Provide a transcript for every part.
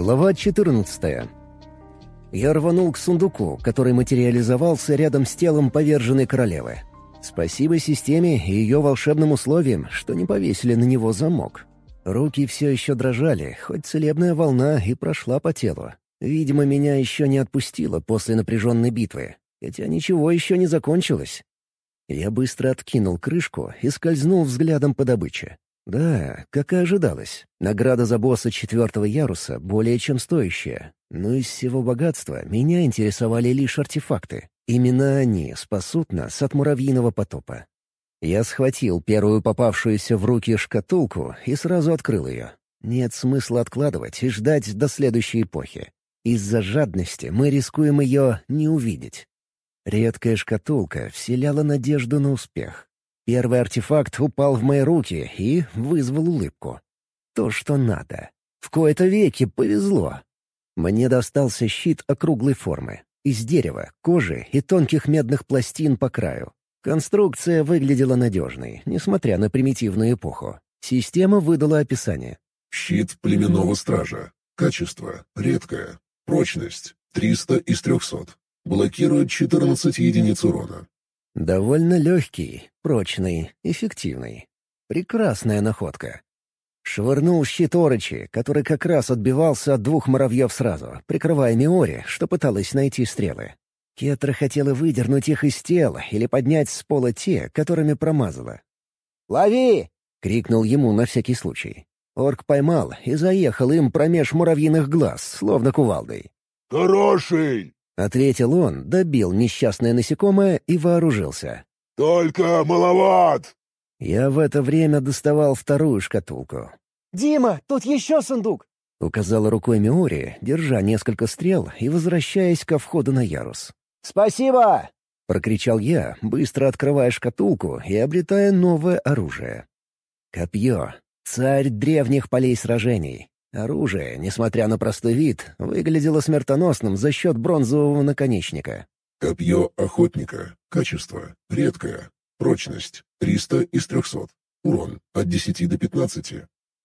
Глава 14. Я рванул к сундуку, который материализовался рядом с телом поверженной королевы. Спасибо системе и ее волшебным условиям, что не повесили на него замок. Руки все еще дрожали, хоть целебная волна и прошла по телу. Видимо, меня еще не отпустило после напряженной битвы, хотя ничего еще не закончилось. Я быстро откинул крышку и скользнул взглядом по добыче. Да, как и ожидалось, награда за босса 4-го яруса более чем стоящая. Но из всего богатства меня интересовали лишь артефакты. Именно они спасут нас от муравьиного потопа. Я схватил первую попавшуюся в руки шкатулку и сразу открыл ее. Нет смысла откладывать и ждать до следующей эпохи. Из-за жадности мы рискуем ее не увидеть. Редкая шкатулка вселяла надежду на успех. Первый артефакт упал в мои руки и вызвал улыбку. То, что надо. В кои-то веки повезло. Мне достался щит округлой формы. Из дерева, кожи и тонких медных пластин по краю. Конструкция выглядела надежной, несмотря на примитивную эпоху. Система выдала описание. Щит племенного стража. Качество — редкое. Прочность — 300 из 300. Блокирует 14 единиц урона. Довольно легкий, прочный, эффективный. Прекрасная находка. Швырнул щит Орочи, который как раз отбивался от двух муравьев сразу, прикрывая Миори, что пыталась найти стрелы. Кетра хотела выдернуть их из тела или поднять с пола те, которыми промазала. «Лови!» — крикнул ему на всякий случай. Орк поймал и заехал им промеж муравьиных глаз, словно кувалдой. «Хороший!» — ответил он, добил несчастное насекомое и вооружился. «Только маловат!» Я в это время доставал вторую шкатулку. «Дима, тут еще сундук!» — указала рукой Миори, держа несколько стрел и возвращаясь ко входу на ярус. «Спасибо!» — прокричал я, быстро открывая шкатулку и обретая новое оружие. Копье. Царь древних полей сражений. Оружие, несмотря на простой вид, выглядело смертоносным за счет бронзового наконечника. Копье охотника. Качество — редкое. Прочность — 300 из 300. Урон от 10 до 15.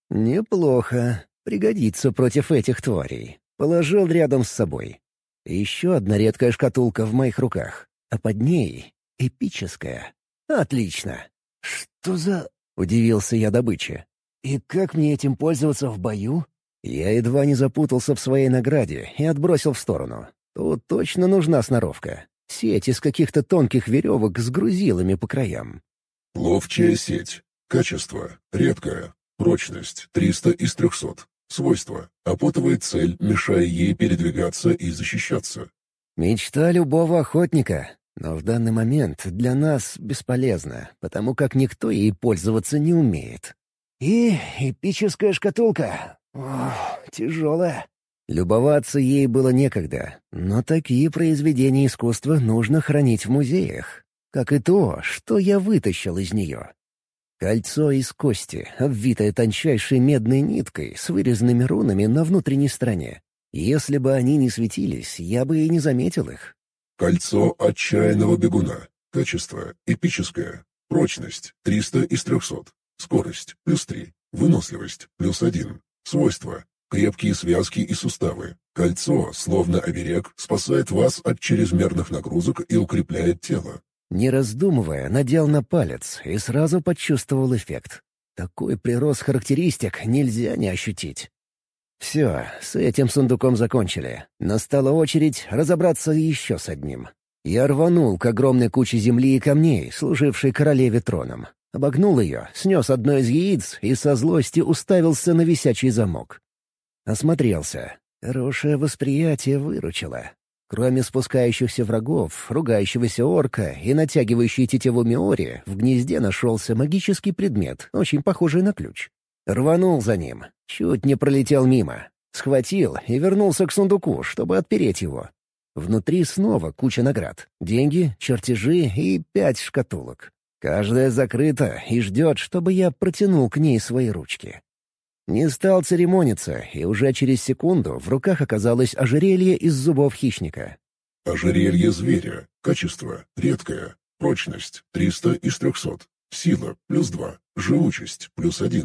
Неплохо. Пригодится против этих тварей. Положил рядом с собой. Еще одна редкая шкатулка в моих руках. А под ней — эпическая. Отлично. «Что за...» — удивился я добыче. «И как мне этим пользоваться в бою?» Я едва не запутался в своей награде и отбросил в сторону. Тут точно нужна сноровка. Сеть из каких-то тонких веревок с грузилами по краям. Ловчая сеть. Качество — редкое. Прочность — 300 из 300. Свойства — опутывает цель, мешая ей передвигаться и защищаться. Мечта любого охотника. Но в данный момент для нас бесполезна, потому как никто ей пользоваться не умеет. «И эпическая шкатулка. Ох, тяжелая». Любоваться ей было некогда, но такие произведения искусства нужно хранить в музеях, как и то, что я вытащил из нее. Кольцо из кости, обвитое тончайшей медной ниткой с вырезанными рунами на внутренней стороне. Если бы они не светились, я бы и не заметил их. Кольцо отчаянного бегуна. Качество — эпическое. Прочность — 300 из 300. Скорость — +3. Выносливость — +1. Свойства — крепкие связки и суставы. Кольцо, словно оберег, спасает вас от чрезмерных нагрузок и укрепляет тело. Не раздумывая, надел на палец и сразу почувствовал эффект. Такой прирост характеристик нельзя не ощутить. Все, с этим сундуком закончили. Настала очередь разобраться еще с одним. Я рванул к огромной куче земли и камней, служившей королеве троном. Обогнул ее, снес одно из яиц и со злости уставился на висячий замок. Осмотрелся. Хорошее восприятие выручило. Кроме спускающихся врагов, ругающегося орка и натягивающей тетиву Миори, в гнезде нашелся магический предмет, очень похожий на ключ. Рванул за ним. Чуть не пролетел мимо. Схватил и вернулся к сундуку, чтобы отпереть его. Внутри снова куча наград. Деньги, чертежи и 5 шкатулок. Каждая закрыта и ждет, чтобы я протянул к ней свои ручки. Не стал церемониться, и уже через секунду в руках оказалось ожерелье из зубов хищника. Ожерелье зверя. Качество — редкое. Прочность — 300 из 300. Сила — +2. Живучесть — +1.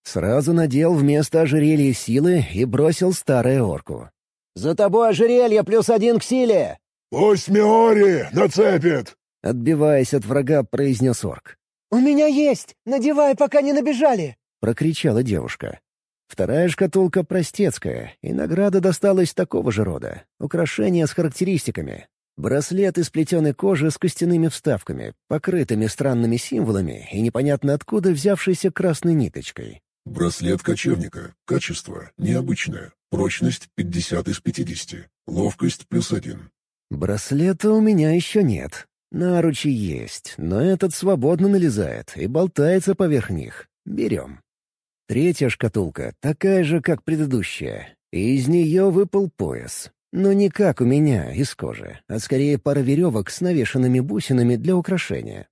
Сразу надел вместо ожерелья силы и бросил старое орку. «За тобой ожерелье +1 к силе!» «Пусть Миори нацепит!» Отбиваясь от врага, произнес орк. «У меня есть! Надевай, пока не набежали!» — прокричала девушка. Вторая шкатулка простецкая, и награда досталась такого же рода. Украшения с характеристиками. Браслет из плетеной кожи с костяными вставками, покрытыми странными символами и непонятно откуда взявшейся красной ниточкой. Браслет кочевника. Качество необычное. Прочность 50 из 50. Ловкость +1. Браслета у меня еще нет. Наручи есть, но этот свободно налезает и болтается поверх них. Берем. Третья шкатулка такая же, как предыдущая, и из нее выпал пояс. Но не как у меня, из кожи, а скорее пара веревок с навешанными бусинами для украшения.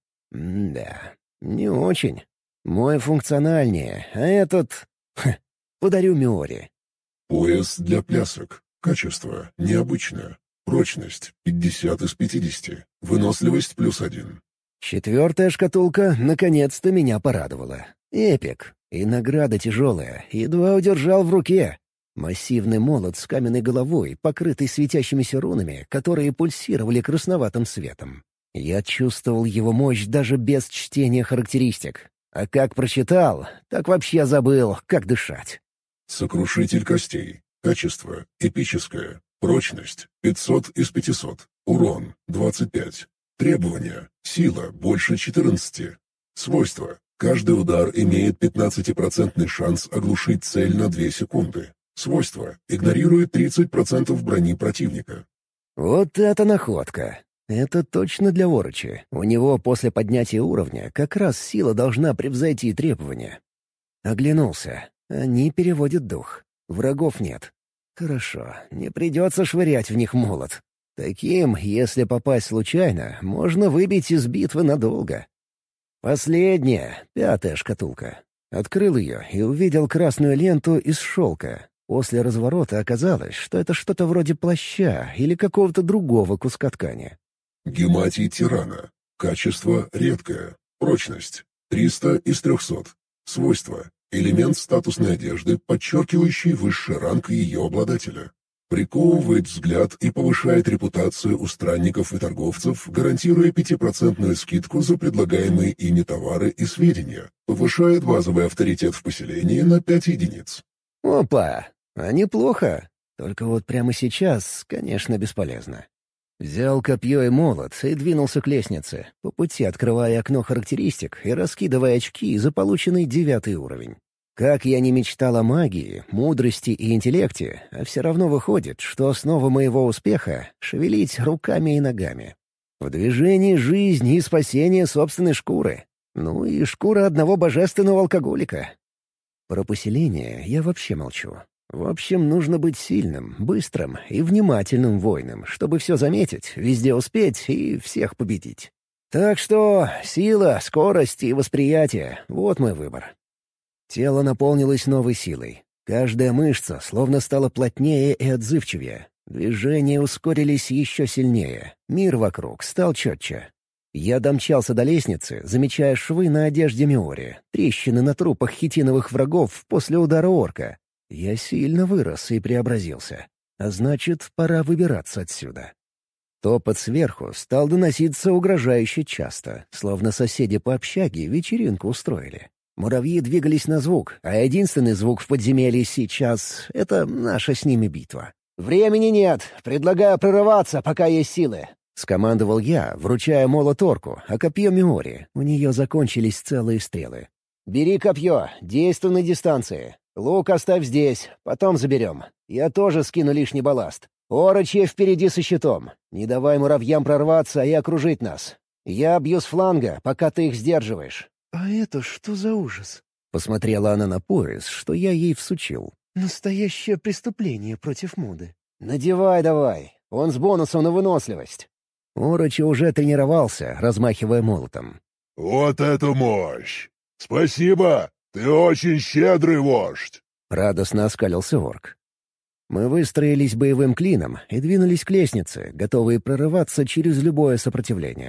Да, не очень. Мой функциональнее, а этот... подарю Миори. Пояс для плясок. Качество необычное. Прочность 50 из 50. Выносливость +1. Четвертая шкатулка наконец-то меня порадовала. Эпик. И награда тяжелая, едва удержал в руке. Массивный молот с каменной головой, покрытый светящимися рунами, которые пульсировали красноватым светом. Я чувствовал его мощь даже без чтения характеристик. А как прочитал, так вообще забыл, как дышать. Сокрушитель костей. Качество эпическое. Прочность 500 из 500. Урон 25. Требования. Сила больше 14. Свойства. Каждый удар имеет 15% шанс оглушить цель на 2 секунды. Свойство. Игнорирует 30% брони противника. Вот это находка. Это точно для Орочи. У него после поднятия уровня как раз сила должна превзойти требования. Оглянулся. Они переводят дух. Врагов нет. Хорошо, не придется швырять в них молот. Таким, если попасть случайно, можно выбить из битвы надолго. Последняя, пятая шкатулка. Открыл ее и увидел красную ленту из шелка. После разворота оказалось, что это что-то вроде плаща или какого-то другого куска ткани. Гематий тирана. Качество редкое. Прочность 300 из 300. Свойства. Элемент статусной одежды, подчеркивающий высший ранг ее обладателя. Приковывает взгляд и повышает репутацию у странников и торговцев, гарантируя 5% скидку за предлагаемые ими товары и сведения. Повышает базовый авторитет в поселении на 5 единиц. Опа! А неплохо. Только вот прямо сейчас, конечно, бесполезно. Взял копье и молот и двинулся к лестнице, по пути открывая окно характеристик и раскидывая очки за полученный 9 уровень. Как я не мечтал о магии, мудрости и интеллекте, а все равно выходит, что основа моего успеха — шевелить руками и ногами. В движении жизнь и спасение собственной шкуры. Ну и шкура одного божественного алкоголика. Про поселение я вообще молчу. В общем, нужно быть сильным, быстрым и внимательным воином, чтобы все заметить, везде успеть и всех победить. Так что сила, скорость и восприятие — вот мой выбор. Тело наполнилось новой силой. Каждая мышца словно стала плотнее и отзывчивее. Движения ускорились еще сильнее. Мир вокруг стал четче. Я домчался до лестницы, замечая швы на одежде Миори, трещины на трупах хитиновых врагов после удара орка. Я сильно вырос и преобразился. А значит, пора выбираться отсюда. Топот сверху стал доноситься угрожающе часто, словно соседи по общаге вечеринку устроили. Муравьи двигались на звук, а единственный звук в подземелье сейчас — это наша с ними битва. «Времени нет. Предлагаю прорываться, пока есть силы», — скомандовал я, вручая молот орку, а копье Миори. У нее закончились целые стрелы. «Бери копье, действуй на дистанции. Лук оставь здесь, потом заберем. Я тоже скину лишний балласт. Орочье впереди со щитом. Не давай муравьям прорваться и окружить нас. Я бью с фланга, пока ты их сдерживаешь». «А это что за ужас?» Посмотрела она на пояс, что я ей всучил. «Настоящее преступление против моды». «Надевай давай, он с бонусом на выносливость». Орочи уже тренировался, размахивая молотом. «Вот это мощь! Спасибо! Ты очень щедрый вождь!» Радостно оскалился орк. Мы выстроились боевым клином и двинулись к лестнице, готовые прорываться через любое сопротивление.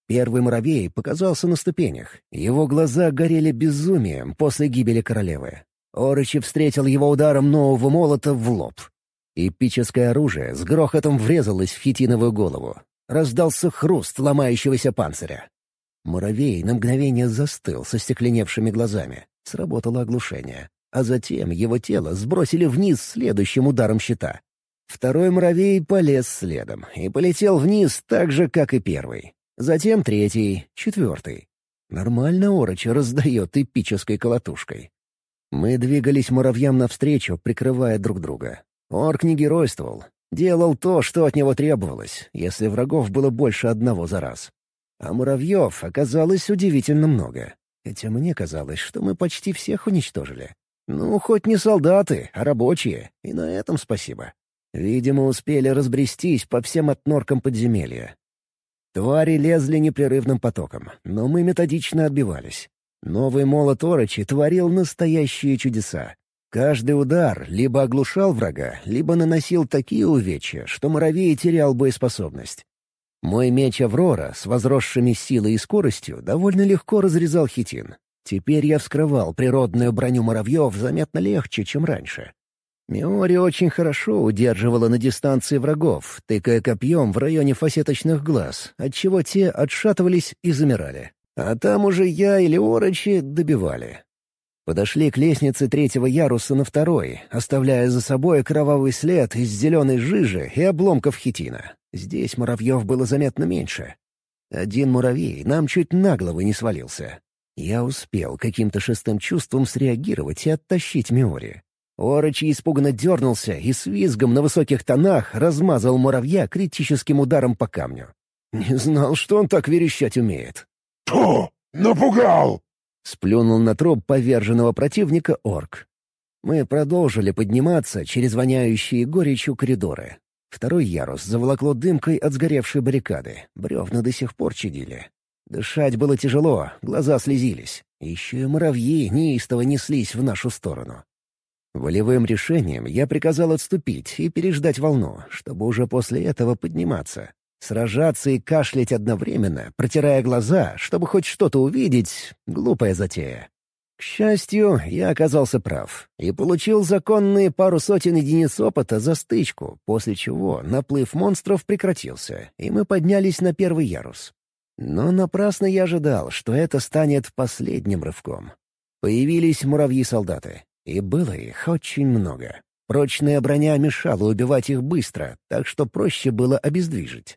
Первый муравей показался на ступенях. Его глаза горели безумием после гибели королевы. Орочи встретил его ударом нового молота в лоб. Эпическое оружие с грохотом врезалось в хитиновую голову. Раздался хруст ломающегося панциря. Муравей на мгновение застыл со стекленевшими глазами. Сработало оглушение. А затем его тело сбросили вниз следующим ударом щита. Второй муравей полез следом и полетел вниз так же, как и первый. Затем третий, четвертый. Нормально Орочи раздает эпической колотушкой. Мы двигались муравьям навстречу, прикрывая друг друга. Орк не геройствовал. Делал то, что от него требовалось, если врагов было больше одного за раз. А муравьев оказалось удивительно много. Хотя мне казалось, что мы почти всех уничтожили. Ну, хоть не солдаты, а рабочие, и на этом спасибо. Видимо, успели разбрестись по всем отноркам подземелья. Твари лезли непрерывным потоком, но мы методично отбивались. Новый молот Орочи творил настоящие чудеса. Каждый удар либо оглушал врага, либо наносил такие увечья, что муравей терял боеспособность. Мой меч Аврора с возросшими силой и скоростью довольно легко разрезал хитин. Теперь я вскрывал природную броню муравьев заметно легче, чем раньше. Миори очень хорошо удерживала на дистанции врагов, тыкая копьем в районе фасеточных глаз, отчего те отшатывались и замирали. А там уже я или Орочи добивали. Подошли к лестнице третьего яруса на второй, оставляя за собой кровавый след из зеленой жижи и обломков хитина. Здесь муравьев было заметно меньше. Один муравей нам чуть на голову не свалился. Я успел каким-то шестым чувством среагировать и оттащить Миори. Орочи испуганно дернулся и с визгом на высоких тонах размазал муравья критическим ударом по камню. Не знал, что он так верещать умеет. «Фу! Напугал!» — сплюнул на труп поверженного противника орк. Мы продолжили подниматься через воняющие горечью коридоры. Второй ярус заволокло дымкой от сгоревшей баррикады. Бревна до сих пор чадили. Дышать было тяжело, глаза слезились. Еще и муравьи неистово неслись в нашу сторону. Волевым решением я приказал отступить и переждать волну, чтобы уже после этого подниматься. Сражаться и кашлять одновременно, протирая глаза, чтобы хоть что-то увидеть — глупая затея. К счастью, я оказался прав и получил законные пару сотен единиц опыта за стычку, после чего наплыв монстров прекратился, и мы поднялись на первый ярус. Но напрасно я ожидал, что это станет последним рывком. Появились муравьи-солдаты, и было их очень много. Прочная броня мешала убивать их быстро, так что проще было обездвижить.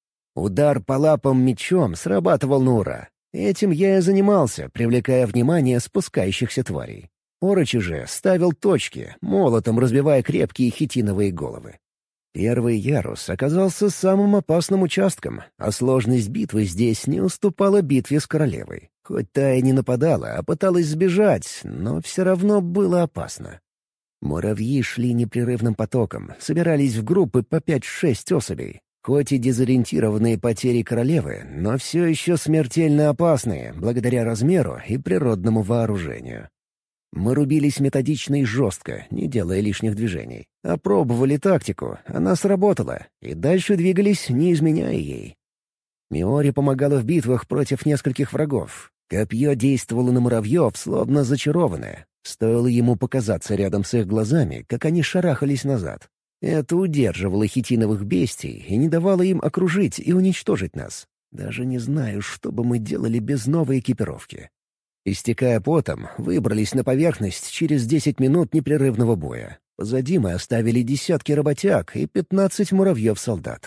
Удар по лапам мечом срабатывал на ура. Этим я и занимался, привлекая внимание спускающихся тварей. Орочи же ставил точки, молотом разбивая крепкие хитиновые головы. Первый ярус оказался самым опасным участком, а сложность битвы здесь не уступала битве с королевой. Хоть та и не нападала, а пыталась сбежать, но все равно было опасно. Муравьи шли непрерывным потоком, собирались в группы по 5-6 особей. Хоть и дезориентированные потери королевы, но все еще смертельно опасные, благодаря размеру и природному вооружению. Мы рубились методично и жестко, не делая лишних движений. Опробовали тактику, она сработала, и дальше двигались, не изменяя ей. Миори помогала в битвах против нескольких врагов. Копье действовало на муравьев, словно зачарованное. Стоило ему показаться рядом с их глазами, как они шарахались назад. Это удерживало хитиновых бестий и не давало им окружить и уничтожить нас. Даже не знаю, что бы мы делали без новой экипировки. Истекая потом, выбрались на поверхность через 10 минут непрерывного боя. Позади мы оставили десятки работяг и 15 муравьев-солдат.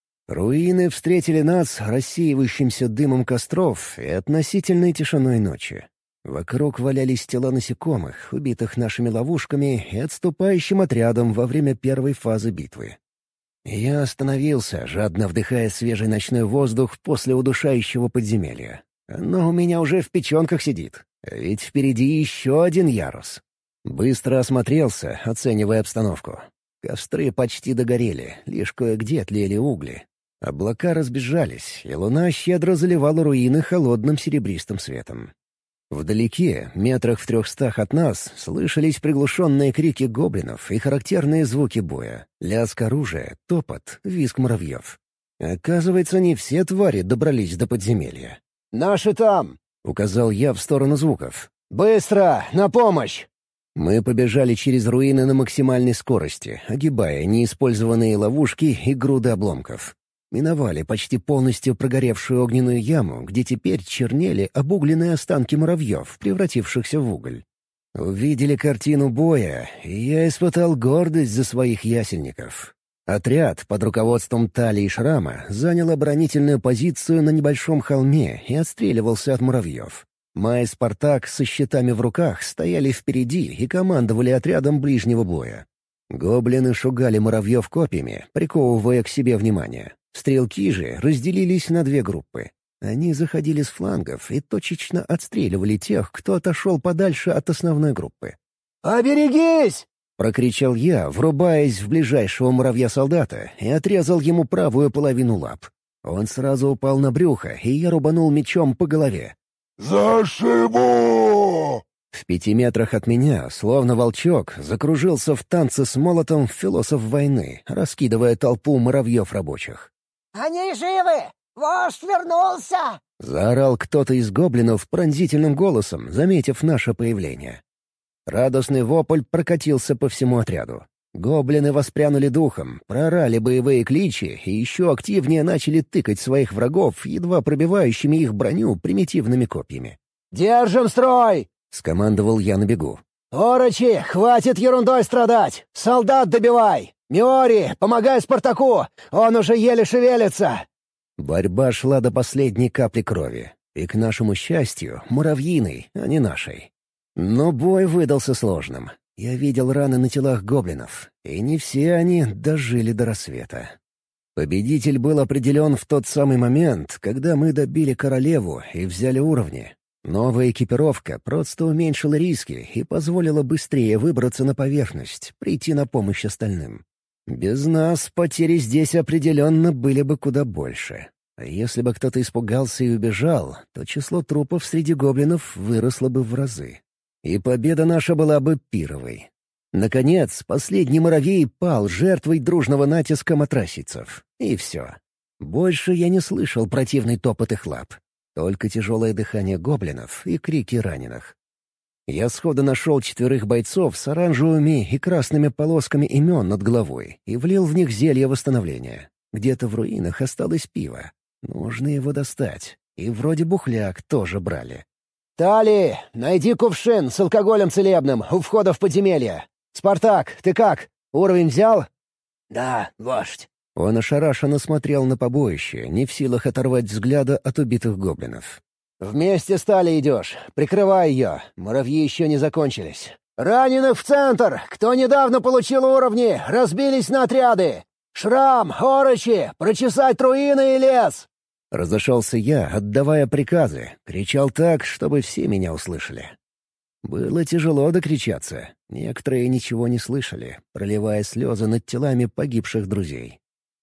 Руины встретили нас рассеивающимся дымом костров и относительной тишиной ночи. Вокруг валялись тела насекомых, убитых нашими ловушками и отступающим отрядом во время первой фазы битвы. Я остановился, жадно вдыхая свежий ночной воздух после удушающего подземелья. Оно у меня уже в печенках сидит, ведь впереди еще один ярус. Быстро осмотрелся, оценивая обстановку. Костры почти догорели, лишь кое-где тлели угли. Облака разбежались, и луна щедро заливала руины холодным серебристым светом. Вдалеке, метрах в 300 от нас, слышались приглушенные крики гоблинов и характерные звуки боя. Лязг оружия, топот, визг муравьев. Оказывается, не все твари добрались до подземелья. «Наши там!» — указал я в сторону звуков. «Быстро! На помощь!» Мы побежали через руины на максимальной скорости, огибая неиспользованные ловушки и груды обломков. Миновали почти полностью прогоревшую огненную яму, где теперь чернели обугленные останки муравьев, превратившихся в уголь. Увидели картину боя, и я испытал гордость за своих ясельников. Отряд под руководством Тали и Шрама занял оборонительную позицию на небольшом холме и отстреливался от муравьев. Май и Спартак со щитами в руках стояли впереди и командовали отрядом ближнего боя. Гоблины шугали муравьев копьями, приковывая к себе внимание. Стрелки же разделились на две группы. Они заходили с флангов и точечно отстреливали тех, кто отошел подальше от основной группы. «Оберегись!» — прокричал я, врубаясь в ближайшего муравья-солдата, и отрезал ему правую половину лап. Он сразу упал на брюхо, и я рубанул мечом по голове. «Зашибу!» В 5 метрах от меня, словно волчок, закружился в танце с молотом философ войны, раскидывая толпу муравьев рабочих. «Они живы! Вождь вернулся!» — заорал кто-то из гоблинов пронзительным голосом, заметив наше появление. Радостный вопль прокатился по всему отряду. Гоблины воспрянули духом, проорали боевые кличи и еще активнее начали тыкать своих врагов, едва пробивающими их броню примитивными копьями. «Держим строй!» — скомандовал я на бегу. «Орочи, хватит ерундой страдать! Солдат добивай! Миори, помогай Спартаку! Он уже еле шевелится!» Борьба шла до последней капли крови. И, к нашему счастью, муравьиной, а не нашей. Но бой выдался сложным. Я видел раны на телах гоблинов, и не все они дожили до рассвета. Победитель был определен в тот самый момент, когда мы добили королеву и взяли уровни. Новая экипировка просто уменьшила риски и позволила быстрее выбраться на поверхность, прийти на помощь остальным. Без нас потери здесь определенно были бы куда больше. А если бы кто-то испугался и убежал, то число трупов среди гоблинов выросло бы в разы. И победа наша была бы пировой. Наконец, последний муравей пал жертвой дружного натиска матрасицев. И все. Больше я не слышал противный топот их лап. Только тяжелое дыхание гоблинов и крики раненых. Я сходу нашел 4 бойцов с оранжевыми и красными полосками имен над головой и влил в них зелье восстановления. Где-то в руинах осталось пиво. Нужно его достать. И вроде бухляк тоже брали. «Тали, найди кувшин с алкоголем целебным у входа в подземелье. Спартак, ты как? Уровень взял?» «Да, вождь». Он ошарашенно смотрел на побоище, не в силах оторвать взгляда от убитых гоблинов. «Вместе с Тали идешь. Прикрывай ее. Муравьи еще не закончились. Раненых в центр! Кто недавно получил уровни, разбились на отряды! Шрам, Орочи, прочесать руины и лес!» Разошелся я, отдавая приказы, кричал так, чтобы все меня услышали. Было тяжело докричаться. Некоторые ничего не слышали, проливая слезы над телами погибших друзей.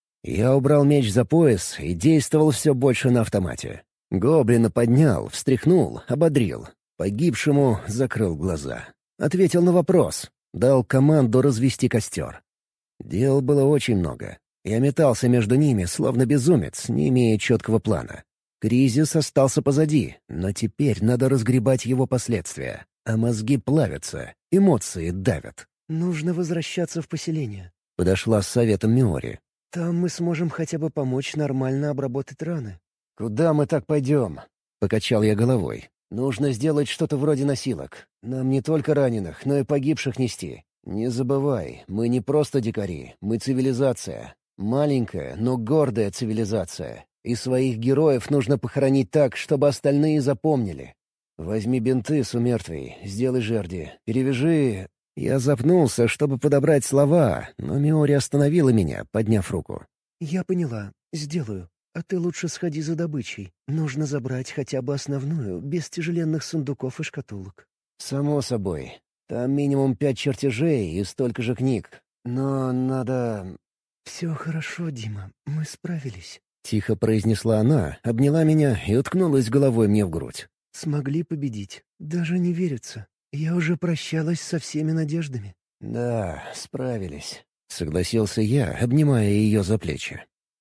Я убрал меч за пояс и действовал все больше на автомате. Гоблина поднял, встряхнул, ободрил. Погибшему закрыл глаза. Ответил на вопрос. Дал команду развести костер. Дел было очень много. Я метался между ними, словно безумец, не имея четкого плана. Кризис остался позади, но теперь надо разгребать его последствия. А мозги плавятся, эмоции давят. «Нужно возвращаться в поселение». Подошла с советом Миори. «Там мы сможем хотя бы помочь нормально обработать раны». «Куда мы так пойдем?» — покачал я головой. «Нужно сделать что-то вроде носилок. Нам не только раненых, но и погибших нести. Не забывай, мы не просто дикари, мы цивилизация. Маленькая, но гордая цивилизация. И своих героев нужно похоронить так, чтобы остальные запомнили. Возьми бинты с умертвей, сделай жерди, перевяжи...» Я запнулся, чтобы подобрать слова, но Миори остановила меня, подняв руку. «Я поняла. Сделаю. А ты лучше сходи за добычей. Нужно забрать хотя бы основную, без тяжеленных сундуков и шкатулок». «Само собой. Там минимум 5 чертежей и столько же книг. Но надо...» «Все хорошо, Дима. Мы справились». Тихо произнесла она, обняла меня и уткнулась головой мне в грудь. «Смогли победить. Даже не верится. Я уже прощалась со всеми надеждами». «Да, справились», — согласился я, обнимая ее за плечи.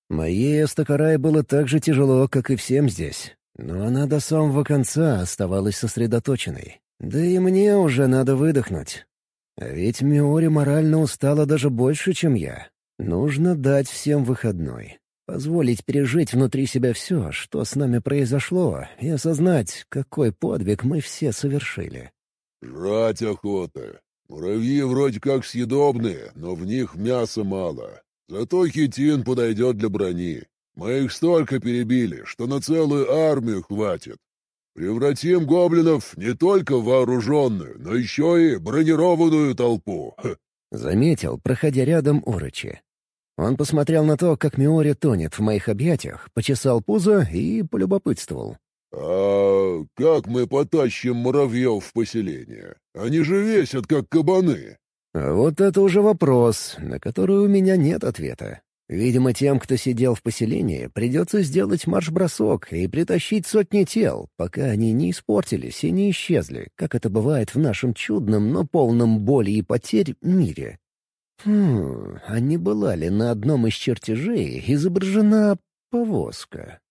Моей Астакарай было так же тяжело, как и всем здесь. Но она до самого конца оставалась сосредоточенной. Да и мне уже надо выдохнуть. А ведь Миори морально устала даже больше, чем я. Нужно дать всем выходной. Позволить пережить внутри себя все, что с нами произошло, и осознать, какой подвиг мы все совершили. «Жрать охота. Муравьи вроде как съедобные, но в них мяса мало. Зато хитин подойдет для брони. Мы их столько перебили, что на целую армию хватит. Превратим гоблинов не только в вооруженную, но еще и бронированную толпу». Заметил, проходя рядом Орочи. Он посмотрел на то, как Миори тонет в моих объятиях, почесал пузо и полюбопытствовал. «А как мы потащим муравьев в поселение? Они же весят, как кабаны». А вот это уже вопрос, на который у меня нет ответа. Видимо, тем, кто сидел в поселении, придется сделать марш-бросок и притащить сотни тел, пока они не испортились и не исчезли, как это бывает в нашем чудном, но полном боли и потерь мире. А не была ли на одном из чертежей изображена повозка?